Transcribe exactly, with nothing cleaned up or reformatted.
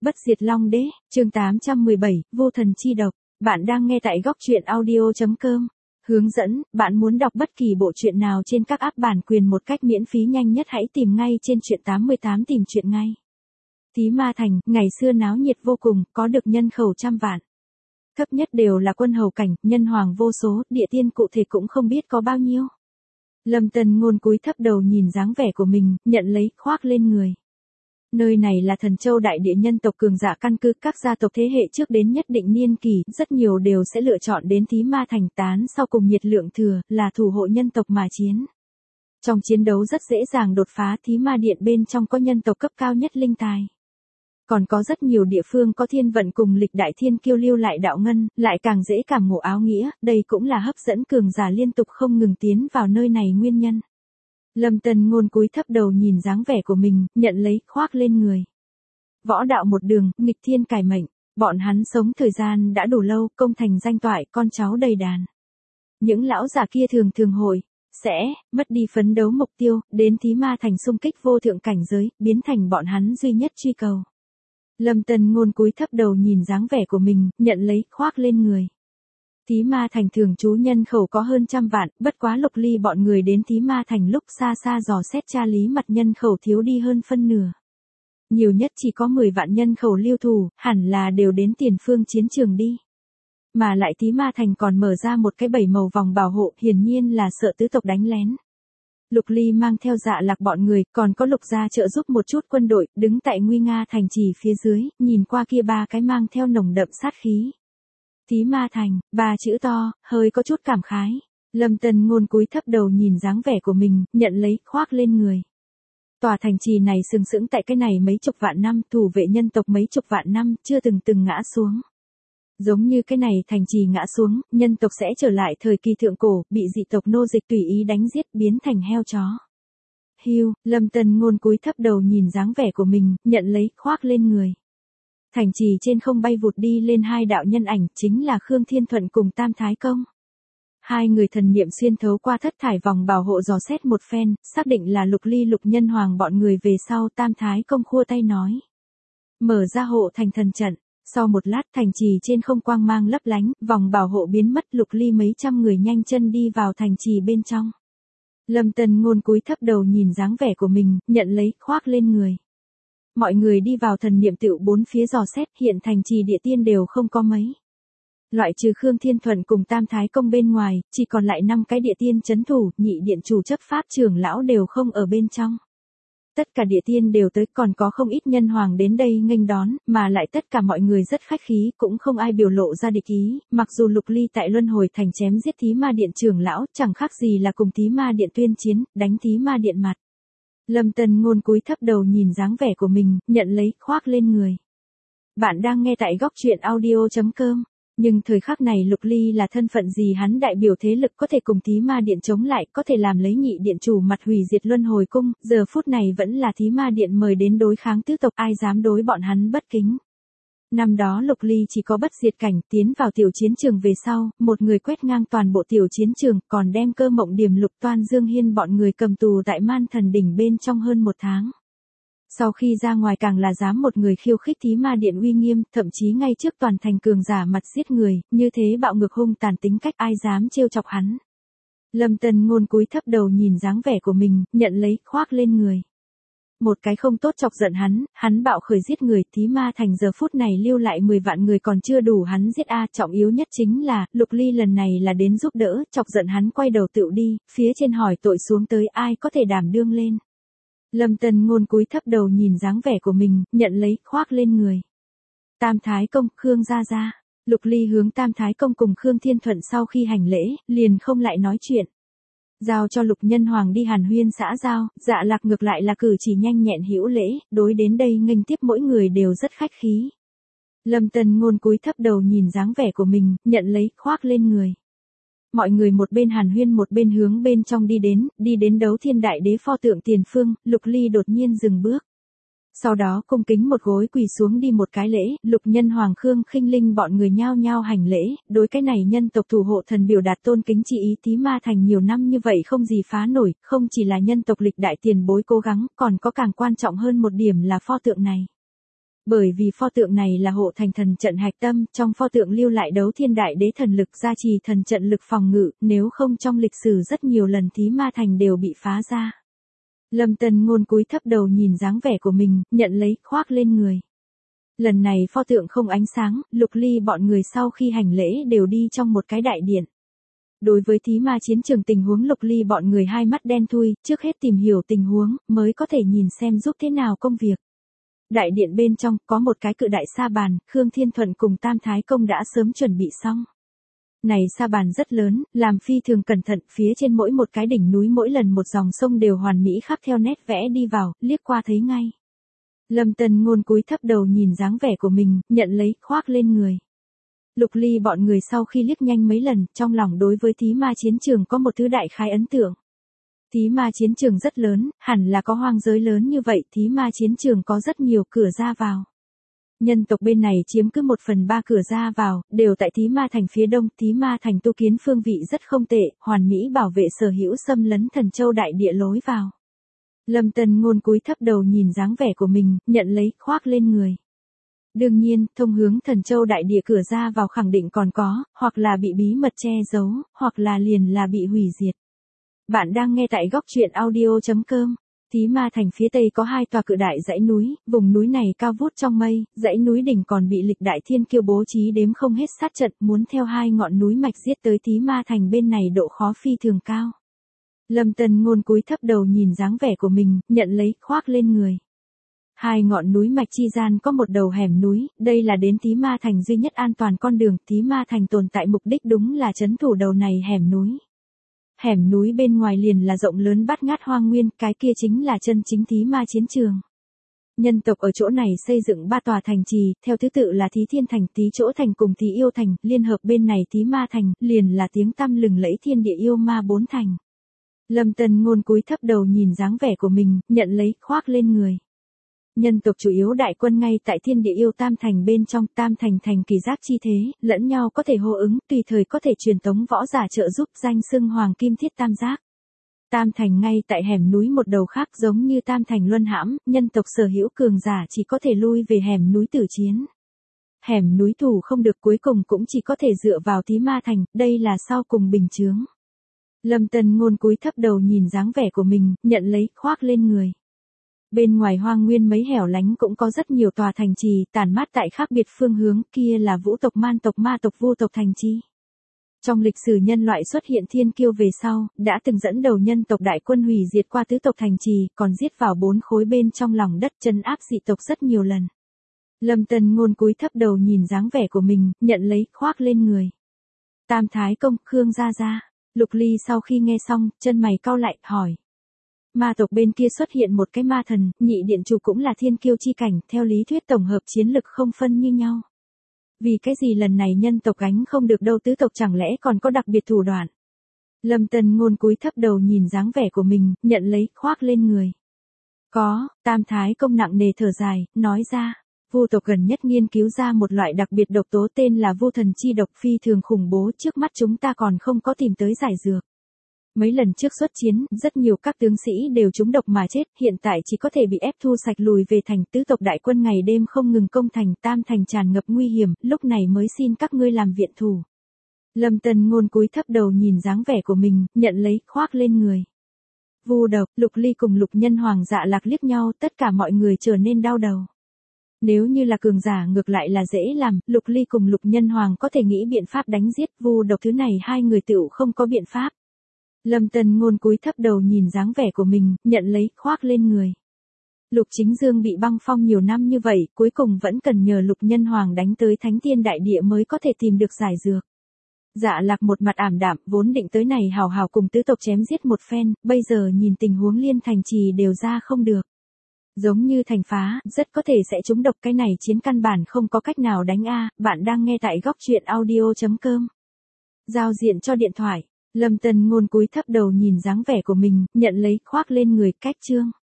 Bất diệt Long Đế, chương tám trăm mười bảy, vô thần chi độc. Bạn đang nghe tại góc truyện audio chấm com. Hướng dẫn, bạn muốn đọc bất kỳ bộ truyện nào trên các app bản quyền một cách miễn phí nhanh nhất hãy tìm ngay trên truyện tám mươi tám tìm truyện ngay. Thí Ma Thành, ngày xưa náo nhiệt vô cùng, có được nhân khẩu trăm vạn. Thấp nhất đều là quân hầu cảnh, nhân hoàng vô số, địa tiên cụ thể cũng không biết có bao nhiêu. Lâm Tân Ngôn cúi thấp đầu nhìn dáng vẻ của mình, nhận lấy, khoác lên người. Nơi này là Thần Châu đại địa nhân tộc cường giả căn cứ, các gia tộc thế hệ trước đến nhất định niên kỳ, rất nhiều đều sẽ lựa chọn đến Thí Ma Thành tán sau cùng nhiệt lượng thừa, là thủ hộ nhân tộc mà chiến. Trong chiến đấu rất dễ dàng đột phá, Thí Ma Điện bên trong có nhân tộc cấp cao nhất linh tài. Còn có rất nhiều địa phương có thiên vận cùng lịch đại thiên kiêu lưu lại đạo ngân, lại càng dễ cảm ngộ áo nghĩa, đây cũng là hấp dẫn cường giả liên tục không ngừng tiến vào nơi này nguyên nhân. Lâm Tân Ngôn cúi thấp đầu nhìn dáng vẻ của mình, nhận lấy, khoác lên người. Võ đạo một đường, nghịch thiên cải mệnh, bọn hắn sống thời gian đã đủ lâu, công thành danh toại, con cháu đầy đàn. Những lão già kia thường thường hồi, sẽ, mất đi phấn đấu mục tiêu, đến Thí Ma Thành xung kích vô thượng cảnh giới, biến thành bọn hắn duy nhất truy cầu. Lâm Tân Ngôn cúi thấp đầu nhìn dáng vẻ của mình, nhận lấy, khoác lên người. Thí Ma Thành thường trú nhân khẩu có hơn trăm vạn, bất quá Lục Ly bọn người đến Thí Ma Thành lúc xa xa dò xét tra lý mặt nhân khẩu thiếu đi hơn phân nửa. Nhiều nhất chỉ có mười vạn nhân khẩu lưu thủ, hẳn là đều đến tiền phương chiến trường đi. Mà lại Thí Ma Thành còn mở ra một cái bảy màu vòng bảo hộ, hiển nhiên là sợ tứ tộc đánh lén. Lục Ly mang theo Dạ Lạc bọn người, còn có Lục gia trợ giúp một chút quân đội, đứng tại nguy nga thành trì phía dưới, nhìn qua kia ba cái mang theo nồng đậm sát khí. Thí Ma Thành, ba chữ to, hơi có chút cảm khái. Lâm Tân Ngôn cúi thấp đầu nhìn dáng vẻ của mình, nhận lấy, khoác lên người. Tòa thành trì này sừng sững tại cái này mấy chục vạn năm, thủ vệ nhân tộc mấy chục vạn năm, chưa từng từng ngã xuống. Giống như cái này thành trì ngã xuống, nhân tộc sẽ trở lại thời kỳ thượng cổ, bị dị tộc nô dịch tùy ý đánh giết, biến thành heo chó. Hưu, Lâm Tân Ngôn cúi thấp đầu nhìn dáng vẻ của mình, nhận lấy, khoác lên người. Thành trì trên không bay vụt đi lên hai đạo nhân ảnh, chính là Khương Thiên Thuận cùng Tam Thái Công. Hai người thần niệm xuyên thấu qua thất thải vòng bảo hộ dò xét một phen, xác định là Lục Ly Lục Nhân Hoàng bọn người về sau. Tam Thái Công khua tay nói. Mở ra hộ thành thần trận. Sau một lát thành trì trên không quang mang lấp lánh, vòng bảo hộ biến mất, Lục Ly mấy trăm người nhanh chân đi vào thành trì bên trong. Lâm Tân Ngôn cúi thấp đầu nhìn dáng vẻ của mình, nhận lấy, khoác lên người. Mọi người đi vào thần niệm tựu bốn phía dò xét, hiện thành trì địa tiên đều không có mấy. Loại trừ Khương Thiên Thuận cùng Tam Thái Công bên ngoài, chỉ còn lại năm cái địa tiên chấn thủ, nhị điện chủ chấp pháp trưởng lão đều không ở bên trong. Tất cả địa tiên đều tới, còn có không ít nhân hoàng đến đây nghênh đón, mà lại tất cả mọi người rất khách khí, cũng không ai biểu lộ ra địch ý, mặc dù Lục Ly tại Luân Hồi Thành chém giết Thí Ma Điện trưởng lão, chẳng khác gì là cùng Thí Ma Điện tuyên chiến, đánh Thí Ma Điện mặt. Lâm Tân Ngôn cúi thấp đầu nhìn dáng vẻ của mình, nhận lấy, khoác lên người. Bạn đang nghe tại góc truyện audio chấm com. Nhưng thời khắc này Lục Ly là thân phận gì, hắn đại biểu thế lực có thể cùng Thí Ma Điện chống lại, có thể làm lấy nhị điện chủ mặt hủy diệt Luân Hồi Cung, giờ phút này vẫn là Thí Ma Điện mời đến đối kháng tứ tộc, ai dám đối bọn hắn bất kính. Năm đó Lục Ly chỉ có bất diệt cảnh, tiến vào tiểu chiến trường về sau, một người quét ngang toàn bộ tiểu chiến trường, còn đem Cơ Mộng Điểm Lục Toan Dương Hiên bọn người cầm tù tại Man Thần Đỉnh bên trong hơn một tháng. Sau khi ra ngoài càng là dám một người khiêu khích Thí Ma Điện uy nghiêm, thậm chí ngay trước toàn thành cường giả mặt giết người, như thế bạo ngược hung tàn tính cách, ai dám trêu chọc hắn. Lâm Tân Ngôn cúi thấp đầu nhìn dáng vẻ của mình, nhận lấy, khoác lên người. Một cái không tốt chọc giận hắn, hắn bạo khởi giết người, Thí Ma Thành giờ phút này lưu lại mười vạn người còn chưa đủ hắn giết a, trọng yếu nhất chính là, Lục Ly lần này là đến giúp đỡ, chọc giận hắn quay đầu tựu đi, phía trên hỏi tội xuống tới ai có thể đảm đương lên. Lâm Tân Ngôn cúi thấp đầu nhìn dáng vẻ của mình, nhận lấy, khoác lên người. Tam Thái Công, Khương gia gia. Lục Ly hướng Tam Thái Công cùng Khương Thiên Thuận sau khi hành lễ, liền không lại nói chuyện. Giao cho Lục Nhân Hoàng đi hàn huyên xã giao, Dạ Lạc ngược lại là cử chỉ nhanh nhẹn hữu lễ, đối đến đây nghênh tiếp mỗi người đều rất khách khí. Lâm Tân Ngôn cúi thấp đầu nhìn dáng vẻ của mình, nhận lấy, khoác lên người. Mọi người một bên hàn huyên một bên hướng bên trong đi đến, đi đến Đấu Thiên Đại Đế pho tượng tiền phương, Lục Ly đột nhiên dừng bước. Sau đó cung kính một gối quỳ xuống đi một cái lễ, Lục Nhân Hoàng Khương Khinh Linh bọn người nhao nhao hành lễ, đối cái này nhân tộc thủ hộ thần biểu đạt tôn kính chi ý. Thí Ma Thành nhiều năm như vậy không gì phá nổi, không chỉ là nhân tộc lịch đại tiền bối cố gắng, còn có càng quan trọng hơn một điểm là pho tượng này. Bởi vì pho tượng này là hộ thành thần trận hạch tâm, trong pho tượng lưu lại đấu thiên đại đế thần lực gia trì thần trận lực phòng ngự, nếu không trong lịch sử rất nhiều lần thí ma thành đều bị phá ra. Lâm Tân Ngôn cúi thấp đầu nhìn dáng vẻ của mình, nhận lấy, khoác lên người. Lần này pho tượng không ánh sáng, Lục Ly bọn người sau khi hành lễ đều đi trong một cái đại điện. Đối với thí ma chiến trường tình huống Lục Ly bọn người hai mắt đen thui, trước hết tìm hiểu tình huống, mới có thể nhìn xem giúp thế nào công việc. Đại điện bên trong, có một cái cự đại sa bàn, Khương Thiên Thuận cùng Tam Thái Công đã sớm chuẩn bị xong. Này sa bàn rất lớn, làm phi thường cẩn thận, phía trên mỗi một cái đỉnh núi mỗi lần một dòng sông đều hoàn mỹ khắc theo nét vẽ đi vào, liếc qua thấy ngay. Lâm Tân Ngôn cúi thấp đầu nhìn dáng vẻ của mình, nhận lấy, khoác lên người. Lục Ly bọn người sau khi liếc nhanh mấy lần, trong lòng đối với thí ma chiến trường có một thứ đại khái ấn tượng. Thí ma chiến trường rất lớn, hẳn là có hoang giới lớn như vậy, thí ma chiến trường có rất nhiều cửa ra vào. Nhân tộc bên này chiếm cứ một phần ba cửa ra vào, đều tại thí ma thành phía đông, thí ma thành tu kiến phương vị rất không tệ, hoàn mỹ bảo vệ sở hữu xâm lấn Thần Châu đại địa lối vào. Lâm Tân Ngôn cúi thấp đầu nhìn dáng vẻ của mình, nhận lấy, khoác lên người. Đương nhiên, thông hướng Thần Châu đại địa cửa ra vào khẳng định còn có, hoặc là bị bí mật che giấu, hoặc là liền là bị hủy diệt. Bạn đang nghe tại góc truyện audio chấm com. Thí ma thành phía tây có hai tòa cự đại dãy núi, vùng núi này cao vút trong mây, dãy núi đỉnh còn bị lịch đại thiên kiêu bố trí đếm không hết sát trận, muốn theo hai ngọn núi mạch giết tới thí ma thành bên này độ khó phi thường cao. Lâm Tân Ngôn cúi thấp đầu nhìn dáng vẻ của mình, nhận lấy, khoác lên người. Hai ngọn núi mạch chi gian có một đầu hẻm núi, đây là đến thí ma thành duy nhất an toàn con đường, thí ma thành tồn tại mục đích đúng là trấn thủ đầu này hẻm núi. Hẻm núi bên ngoài liền là rộng lớn bát ngát hoang nguyên, cái kia chính là chân chính thí ma chiến trường. Nhân tộc ở chỗ này xây dựng ba tòa thành trì, theo thứ tự là Thí Thiên Thành, Thí Chỗ Thành cùng Thí Yêu Thành, liên hợp bên này Thí Ma Thành, liền là tiếng tăm lừng lẫy thiên địa yêu ma bốn thành. Lâm Tân Ngôn cúi thấp đầu nhìn dáng vẻ của mình, nhận lấy, khoác lên người. Nhân tộc chủ yếu đại quân ngay tại thiên địa yêu tam thành bên trong, tam thành thành kỳ giác chi thế, lẫn nhau có thể hô ứng, tùy thời có thể truyền tống võ giả trợ giúp, danh xưng hoàng kim thiết tam giác. Tam thành ngay tại hẻm núi một đầu khác, giống như tam thành luân hãm, nhân tộc sở hữu cường giả chỉ có thể lui về hẻm núi tử chiến. Hẻm núi thủ không được, cuối cùng cũng chỉ có thể dựa vào Thí Ma Thành, đây là sau cùng bình chướng. Lâm Tân Ngôn cúi thấp đầu nhìn dáng vẻ của mình, nhận lấy, khoác lên người. Bên ngoài hoang nguyên mấy hẻo lánh cũng có rất nhiều tòa thành trì, tản mát tại khác biệt phương hướng, kia là vũ tộc, man tộc, ma tộc, vu tộc thành trì. Trong lịch sử nhân loại xuất hiện thiên kiêu về sau, đã từng dẫn đầu nhân tộc đại quân hủy diệt qua tứ tộc thành trì, còn giết vào bốn khối bên trong lòng đất, trấn áp dị tộc rất nhiều lần. Lâm Tân Ngôn cúi thấp đầu nhìn dáng vẻ của mình, nhận lấy, khoác lên người. Tam Thái Công, Khương Gia Gia. Lục Ly sau khi nghe xong, chân mày cau lại, hỏi. Ma tộc bên kia xuất hiện một cái ma thần, nhị điện chủ cũng là thiên kiêu chi cảnh, theo lý thuyết tổng hợp chiến lực không phân như nhau. Vì cái gì lần này nhân tộc gánh không được đâu, tứ tộc chẳng lẽ còn có đặc biệt thủ đoạn. Lâm Tân Ngôn cúi thấp đầu nhìn dáng vẻ của mình, nhận lấy, khoác lên người. Có, Tam Thái Công nặng nề thở dài, nói ra. Vu tộc gần nhất nghiên cứu ra một loại đặc biệt độc tố tên là vu thần chi độc, phi thường khủng bố, trước mắt chúng ta còn không có tìm tới giải dược. Mấy lần trước xuất chiến, rất nhiều các tướng sĩ đều trúng độc mà chết, hiện tại chỉ có thể bị ép thu sạch lùi về thành, tứ tộc đại quân ngày đêm không ngừng công thành, tam thành tràn ngập nguy hiểm, lúc này mới xin các ngươi làm viện thủ. Lâm Tân Ngôn cúi thấp đầu nhìn dáng vẻ của mình, nhận lấy, khoác lên người. Vu độc, Lục Ly cùng Lục Nhân Hoàng Dạ Lạc liếc nhau, tất cả mọi người trở nên đau đầu. Nếu như là cường giả ngược lại là dễ làm, Lục Ly cùng Lục Nhân Hoàng có thể nghĩ biện pháp đánh giết, vu độc thứ này hai người tựu không có biện pháp. Lâm Tân Ngôn cúi thấp đầu nhìn dáng vẻ của mình, nhận lấy, khoác lên người. Lục Chính Dương bị băng phong nhiều năm như vậy, cuối cùng vẫn cần nhờ Lục Nhân Hoàng đánh tới Thánh Tiên Đại Địa mới có thể tìm được giải dược. Dạ Lạc một mặt ảm đạm, vốn định tới này hào hào cùng tứ tộc chém giết một phen, bây giờ nhìn tình huống liên thành trì đều ra không được. Giống như thành phá, rất có thể sẽ trúng độc, cái này chiến căn bản không có cách nào đánh a. Bạn đang nghe tại góc truyện audio chấm com. Giao diện cho điện thoại. Lâm Tân Ngôn cúi thấp đầu nhìn dáng vẻ của mình, nhận lấy, khoác lên người, cách chương.